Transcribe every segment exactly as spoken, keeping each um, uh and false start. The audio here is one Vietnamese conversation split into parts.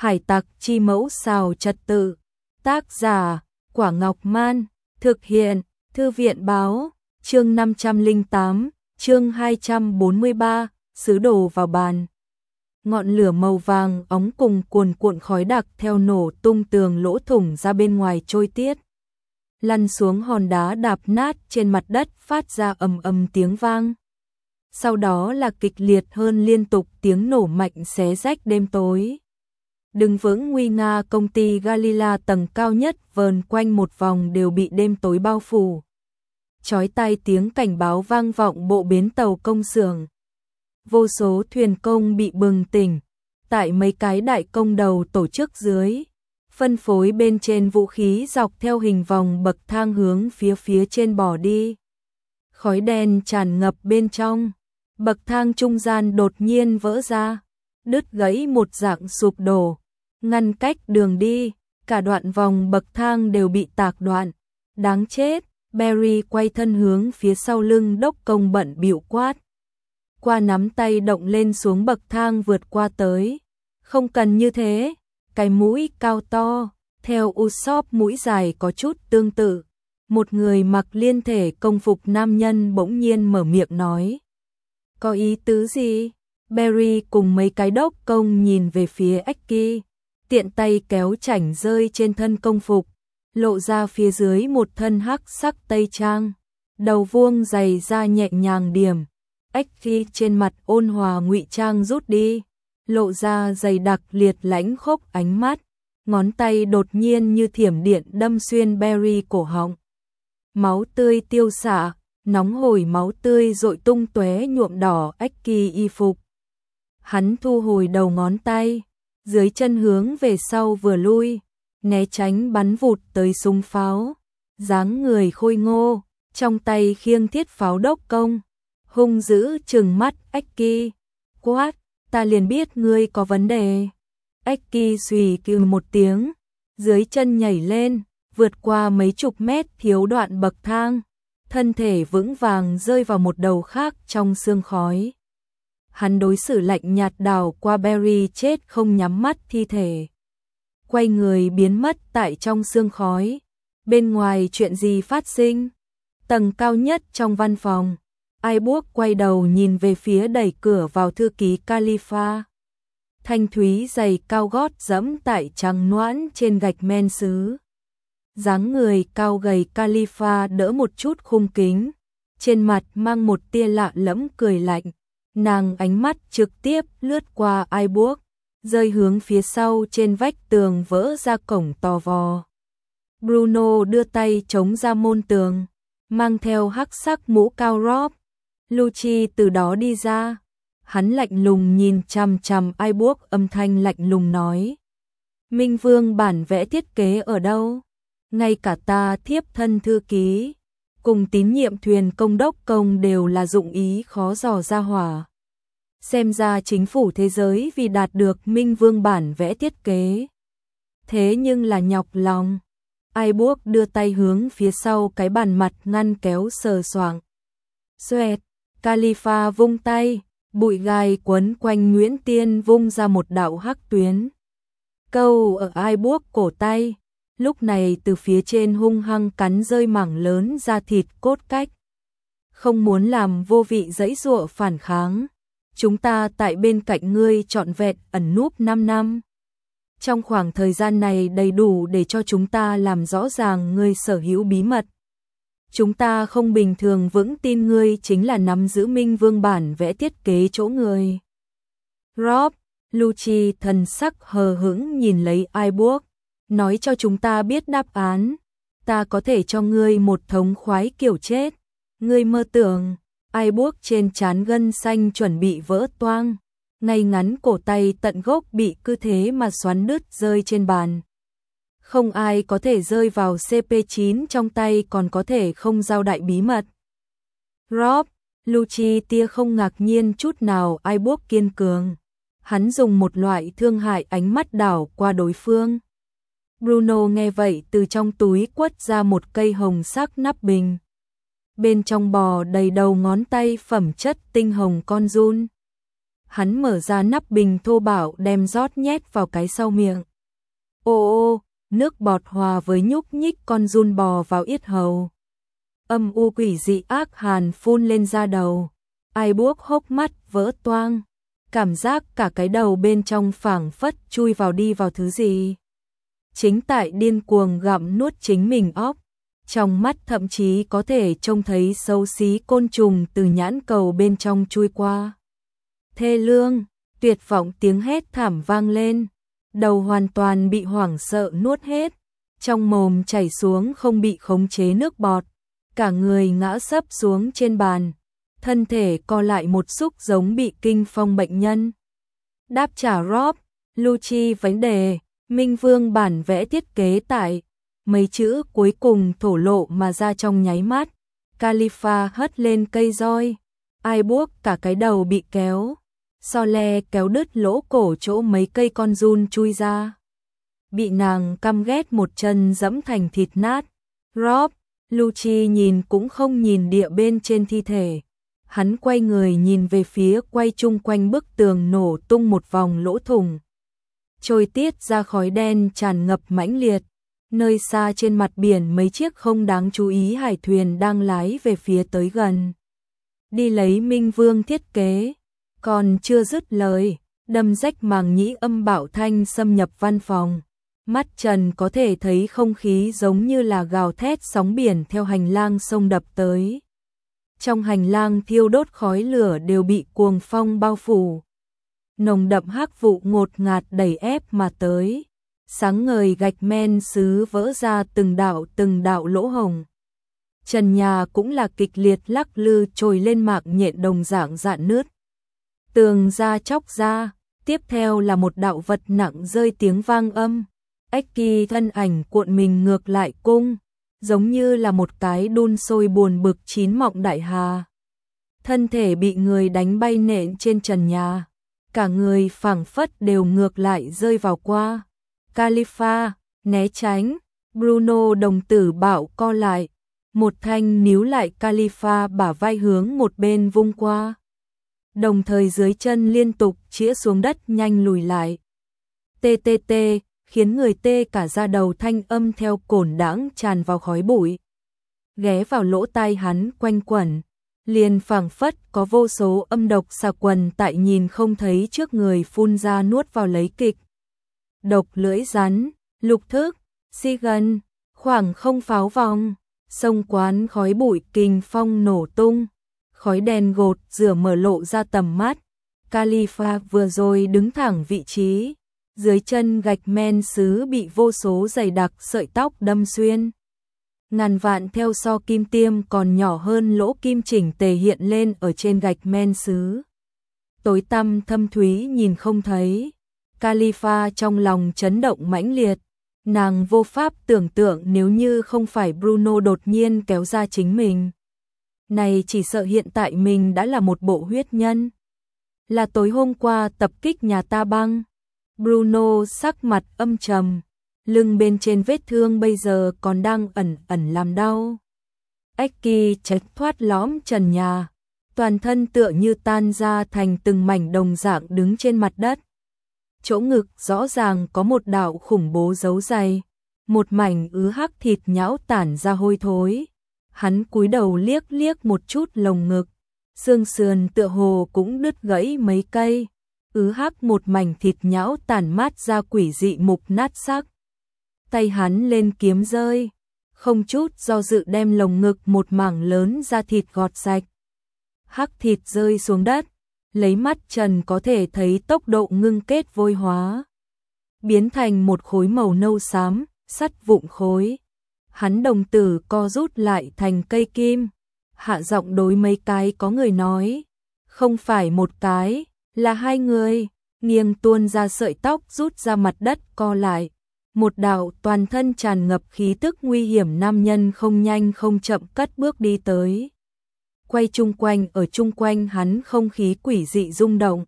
Hải tặc chi mẫu xào trật tự. Tác giả, Quả Ngọc Man. Thực hiện, Thư viện báo. Chương năm trăm lẻ tám, chương hai trăm bốn mươi ba, sứ đồ vào bàn. Ngọn lửa màu vàng óng cùng cuồn cuộn khói đặc theo nổ tung tường lỗ thủng ra bên ngoài trôi tiết. Lăn xuống hòn đá đạp nát trên mặt đất phát ra ầm ầm tiếng vang. Sau đó là kịch liệt hơn liên tục tiếng nổ mạnh xé rách đêm tối. Đứng vững nguy nga công ty Galila tầng cao nhất vờn quanh một vòng đều bị đêm tối bao phủ. Chói tai tiếng cảnh báo vang vọng bộ bến tàu công xưởng. Vô số thuyền công bị bừng tỉnh, tại mấy cái đại công đầu tổ chức dưới, phân phối bên trên vũ khí dọc theo hình vòng bậc thang hướng phía phía trên bỏ đi. Khói đen tràn ngập bên trong, bậc thang trung gian đột nhiên vỡ ra, đứt gãy một dạng sụp đổ, ngăn cách đường đi, cả đoạn vòng bậc thang đều bị tạc đoạn. Đáng chết, Barry quay thân hướng phía sau lưng đốc công bận bịu quát. Qua nắm tay động lên xuống bậc thang vượt qua tới. Không cần như thế, cái mũi cao to, theo Usopp mũi dài có chút tương tự. Một người mặc liên thể công phục nam nhân bỗng nhiên mở miệng nói. Có ý tứ gì? Barry cùng mấy cái đốc công nhìn về phía Eki, tiện tay kéo chảnh rơi trên thân công phục, lộ ra phía dưới một thân hắc sắc tây trang, đầu vuông dày da nhẹ nhàng điểm. Eki trên mặt ôn hòa ngụy trang rút đi, lộ ra dày đặc liệt lãnh khốc ánh mắt, ngón tay đột nhiên như thiểm điện đâm xuyên Barry cổ họng. Máu tươi tiêu xạ, nóng hổi máu tươi rội tung tóe nhuộm đỏ Eki y phục. Hắn thu hồi đầu ngón tay, dưới chân hướng về sau vừa lui, né tránh bắn vụt tới súng pháo, dáng người khôi ngô, trong tay khiêng thiết pháo đốc công, hung dữ trừng mắt Eki, quát, ta liền biết ngươi có vấn đề. Eki xùy kêu một tiếng, dưới chân nhảy lên, vượt qua mấy chục mét thiếu đoạn bậc thang, thân thể vững vàng rơi vào một đầu khác trong sương khói. Hắn đối xử lạnh nhạt đảo qua Barry chết không nhắm mắt thi thể, quay người biến mất tại trong sương khói. Bên ngoài chuyện gì phát sinh? Tầng cao nhất trong văn phòng, Ibuok quay đầu nhìn về phía đẩy cửa vào thư ký Khalifa. Thanh thúy giày cao gót dẫm tại trắng noãn trên gạch men sứ. Dáng người cao gầy Khalifa đỡ một chút khung kính, trên mặt mang một tia lạ lẫm cười lạnh. Nàng ánh mắt trực tiếp lướt qua Ibuok, rơi hướng phía sau trên vách tường vỡ ra cổng to vò. Bruno đưa tay chống ra môn tường, mang theo hắc sắc mũ cao róp. Lucci từ đó đi ra, hắn lạnh lùng nhìn chằm chằm Ibuok, âm thanh lạnh lùng nói. Minh Vương bản vẽ thiết kế ở đâu? Ngay cả ta thiếp thân thư ký, cùng tín nhiệm thuyền công đốc công đều là dụng ý khó dò ra hỏa. Xem ra chính phủ thế giới vì đạt được Minh Vương bản vẽ thiết kế. Thế nhưng là nhọc lòng. Ibuok đưa tay hướng phía sau cái bàn mặt ngăn kéo sờ soạng. Xoẹt, Khalifa vung tay, bụi gai quấn quanh Nguyễn Tiên vung ra một đạo hắc tuyến. Câu ở Ibuok cổ tay, lúc này từ phía trên hung hăng cắn rơi mảng lớn da thịt cốt cách. Không muốn làm vô vị giãy giụa phản kháng. Chúng ta tại bên cạnh ngươi trọn vẹn ẩn núp năm năm. Trong khoảng thời gian này đầy đủ để cho chúng ta làm rõ ràng ngươi sở hữu bí mật. Chúng ta không bình thường vững tin ngươi chính là nắm giữ Minh Vương bản vẽ thiết kế chỗ người. Rob, Lucci thần sắc hờ hững nhìn lấy Ibuok, nói cho chúng ta biết đáp án. Ta có thể cho ngươi một thống khoái kiểu chết. Ngươi mơ tưởng. Ibuok trên trán gân xanh chuẩn bị vỡ toang, ngay ngắn cổ tay tận gốc bị cứ thế mà xoắn đứt rơi trên bàn. Không ai có thể rơi vào C P chín trong tay còn có thể không giao đại bí mật. Rob, Lucci tia không ngạc nhiên chút nào Ibuok kiên cường. Hắn dùng một loại thương hại ánh mắt đảo qua đối phương. Bruno nghe vậy từ trong túi quất ra một cây hồng sắc nắp bình. Bên trong bò đầy đầu ngón tay phẩm chất tinh hồng con giun. Hắn mở ra nắp bình thô bạo đem rót nhét vào cái sau miệng. Ô ô, nước bọt hòa với nhúc nhích con giun bò vào yết hầu. Âm u quỷ dị ác hàn phun lên da đầu. Ai buốc hốc mắt vỡ toang. Cảm giác cả cái đầu bên trong phảng phất chui vào đi vào thứ gì. Chính tại điên cuồng gặm nuốt chính mình óc. Trong mắt thậm chí có thể trông thấy xấu xí côn trùng từ nhãn cầu bên trong chui qua. Thê lương, tuyệt vọng tiếng hét thảm vang lên. Đầu hoàn toàn bị hoảng sợ nuốt hết. Trong mồm chảy xuống không bị khống chế nước bọt. Cả người ngã sấp xuống trên bàn. Thân thể co lại một xúc giống bị kinh phong bệnh nhân. Đáp trả Rob, Lucci vấn đề, Minh Vương bản vẽ thiết kế tại. Mấy chữ cuối cùng thổ lộ mà ra trong nháy mắt. Khalifa hất lên cây roi. Ai buốc cả cái đầu bị kéo. So le kéo đứt lỗ cổ chỗ mấy cây con giun chui ra. Bị nàng căm ghét một chân dẫm thành thịt nát. Rob, Lucci nhìn cũng không nhìn địa bên trên thi thể. Hắn quay người nhìn về phía quay chung quanh bức tường nổ tung một vòng lỗ thủng. Trôi tiết ra khói đen tràn ngập mãnh liệt. Nơi xa trên mặt biển mấy chiếc không đáng chú ý hải thuyền đang lái về phía tới gần. Đi lấy Minh Vương thiết kế. Còn chưa dứt lời, đâm rách màng nhĩ âm bạo thanh xâm nhập văn phòng. Mắt Trần có thể thấy không khí giống như là gào thét sóng biển theo hành lang sông đập tới. Trong hành lang thiêu đốt khói lửa đều bị cuồng phong bao phủ. Nồng đậm hắc vụ ngột ngạt đẩy ép mà tới. Sáng ngời gạch men sứ vỡ ra từng đạo từng đạo lỗ hồng. Trần nhà cũng là kịch liệt lắc lư trồi lên mạng nhện đồng dạng rạn nứt. Tường ra chóc ra, tiếp theo là một đạo vật nặng rơi tiếng vang âm. Ếch Kỳ thân ảnh cuộn mình ngược lại cung, giống như là một cái đun sôi buồn bực chín mọng đại hà. Thân thể bị người đánh bay nện trên trần nhà, cả người phảng phất đều ngược lại rơi vào qua. Khalifa, né tránh, Bruno đồng tử bạo co lại, một thanh níu lại Khalifa bả vai hướng một bên vung qua. Đồng thời dưới chân liên tục chĩa xuống đất nhanh lùi lại. Tê tê tê, khiến người tê cả da đầu thanh âm theo cổn đãng tràn vào khói bụi. Ghé vào lỗ tai hắn quanh quẩn, liền phảng phất có vô số âm độc xà quần tại nhìn không thấy trước người phun ra nuốt vào lấy kịch. Độc lưỡi rắn, lục thức, si gần, khoảng không pháo vòng, sông quán khói bụi kinh phong nổ tung. Khói đen gột rửa mở lộ ra tầm mắt. Khalifa vừa rồi đứng thẳng vị trí. Dưới chân gạch men sứ bị vô số dày đặc sợi tóc đâm xuyên. Ngàn vạn theo so kim tiêm còn nhỏ hơn lỗ kim chỉnh tề hiện lên ở trên gạch men sứ. Tối tăm thâm thúy nhìn không thấy. Khalifa trong lòng chấn động mãnh liệt. Nàng vô pháp tưởng tượng nếu như không phải Bruno đột nhiên kéo ra chính mình. Này chỉ sợ hiện tại mình đã là một bộ huyết nhân. Là tối hôm qua tập kích nhà ta băng. Bruno sắc mặt âm trầm. Lưng bên trên vết thương bây giờ còn đang ẩn ẩn làm đau. Ếch Kỳ tránh thoát lõm trần nhà. Toàn thân tựa như tan ra thành từng mảnh đồng dạng đứng trên mặt đất. Chỗ ngực rõ ràng có một đạo khủng bố dấu dày. Một mảnh ứ hắc thịt nhão tản ra hôi thối. Hắn cúi đầu liếc liếc một chút lồng ngực, xương sườn tựa hồ cũng đứt gãy mấy cây, ứ hắc một mảnh thịt nhão tản mát ra quỷ dị mục nát sắc. Tay hắn lên kiếm rơi, không chút do dự đem lồng ngực một mảng lớn ra thịt gọt sạch. Hắc thịt rơi xuống đất, lấy mắt Trần có thể thấy tốc độ ngưng kết vôi hóa, biến thành một khối màu nâu xám, sắt vụn khối. Hắn đồng tử co rút lại thành cây kim, hạ giọng đối mấy cái có người nói, không phải một cái, là hai người, nghiêng tuôn ra sợi tóc rút ra mặt đất co lại. Một đạo toàn thân tràn ngập khí tức nguy hiểm nam nhân không nhanh không chậm cất bước đi tới. Quay chung quanh ở chung quanh hắn không khí quỷ dị rung động.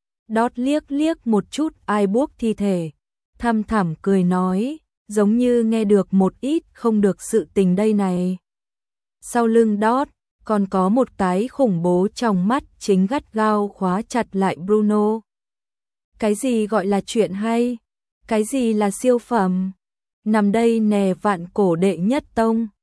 Đót liếc liếc một chút ai buốc thi thể, thăm thẳm cười nói, giống như nghe được một ít không được sự tình đây này. Sau lưng Đót, còn có một cái khủng bố trong mắt chính gắt gao khóa chặt lại Bruno. Cái gì gọi là chuyện hay? Cái gì là siêu phẩm? Nằm đây nè vạn cổ đệ nhất tông.